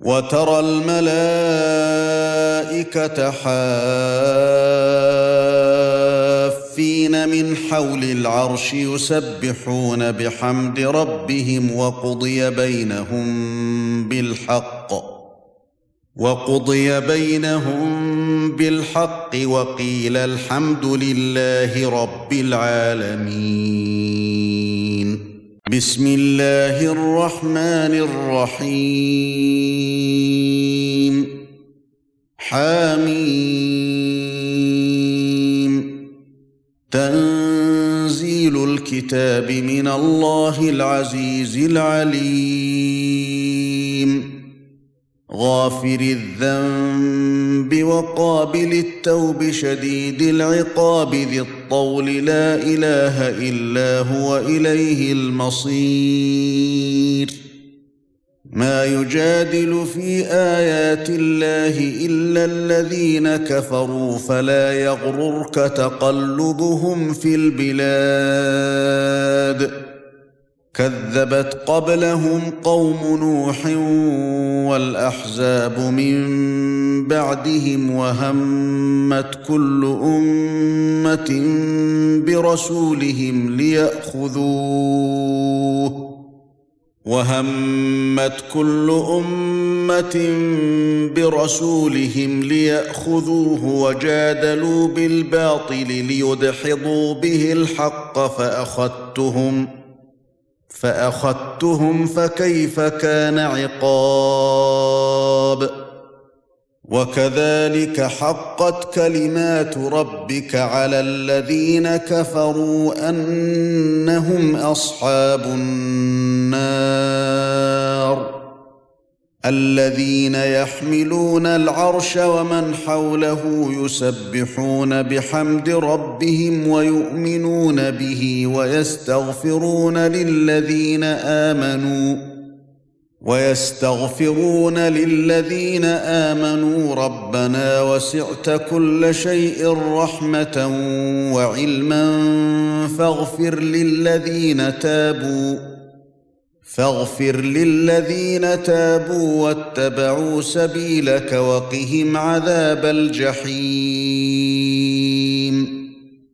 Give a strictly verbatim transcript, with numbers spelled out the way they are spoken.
وترى الملائكة حافين من حول العرش يسبحون بحمد ربهم وقضي بينهم بالحق وقضي بينهم بالحق وقيل الحمد لله رب العالمين. بسم الله الرحمن الرحيم. حميم. تنزيل الكتاب من الله العزيز العليم. غافر الذنب وقابل التوب شديد العقاب ذي الطول لا إله إلا هو إليه المصير. ما يجادل في آيات الله إلا الذين كفروا فلا يغررك تقلبهم في البلاد. كذبت قبلهم قوم نوح والأحزاب من بعدهم وهمت كل أمة برسولهم ليأخذوه وهمت كل أمة برسولهم ليأخذوه وجادلوا بالباطل ليدحضوا به الحق فأخذتهم فأخذتهم فكيف كان عقاب. وكذلك حقت كلمات ربك على الذين كفروا أنهم أصحاب النار الذين يحملون العرش ومن حوله يسبحون بحمد ربهم ويؤمنون به ويستغفرون للذين آمنوا ويستغفرون للذين آمنوا ربنا وسعت كل شيء رحمة وعلما فاغفر للذين تابوا فاغفر للذين تابوا واتبعوا سبيلك وقهم عذاب الجحيم.